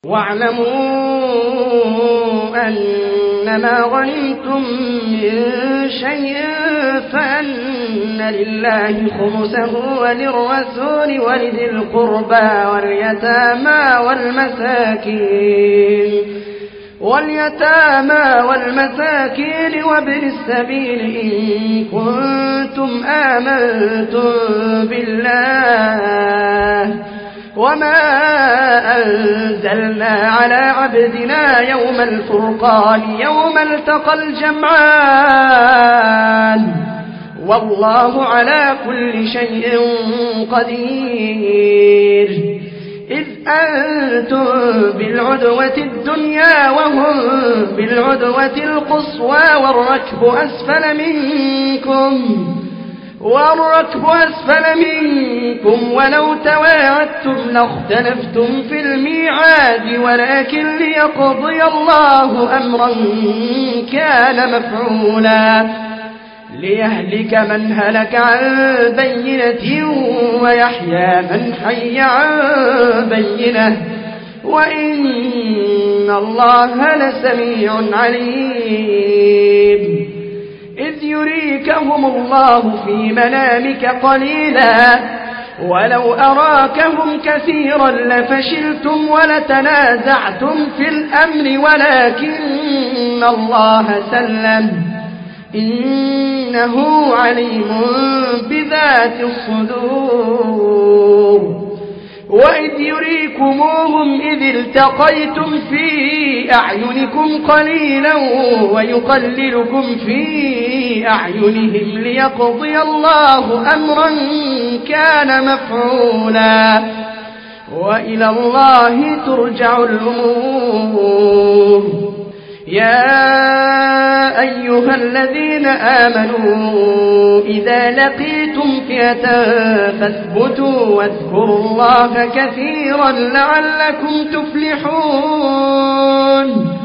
واعلموا أنما غنمتم من شيء فأن لله خمسه وللرسول ولذي القربى واليتامى والمساكين وابن السبيل إن كنتم آمنتم بالله وما أنزلنا على عبدنا يوم الفرقان يوم التقى الجمعان والله على كل شيء قدير إذ أنتم بالعدوة الدنيا وهم بالعدوة القصوى والركب أسفل منكم ولو تواعدتم لاختلفتم في الميعاد ولكن ليقضي الله أمرا كان مفعولا ليهلك من هلك عن بينة ويحيى من حي عن بينة وإن الله لسميع عليم إذ يريكهم الله في منامك قليلا ولو أراكهم كثيرا لفشلتم ولتنازعتم في الأمر ولكن الله سلم إنه عليم بذات الصدور وإذ يريكموهم إذ التقيتم في أعينكم قليلا ويقللكم في أعينهم ليقضي الله أمرا كان مفعولا وإلى الله ترجع الأمور يا أيها الذين آمنوا إذا لقيتم فئة فاثبتوا واذكروا الله كثيرا لعلكم تفلحون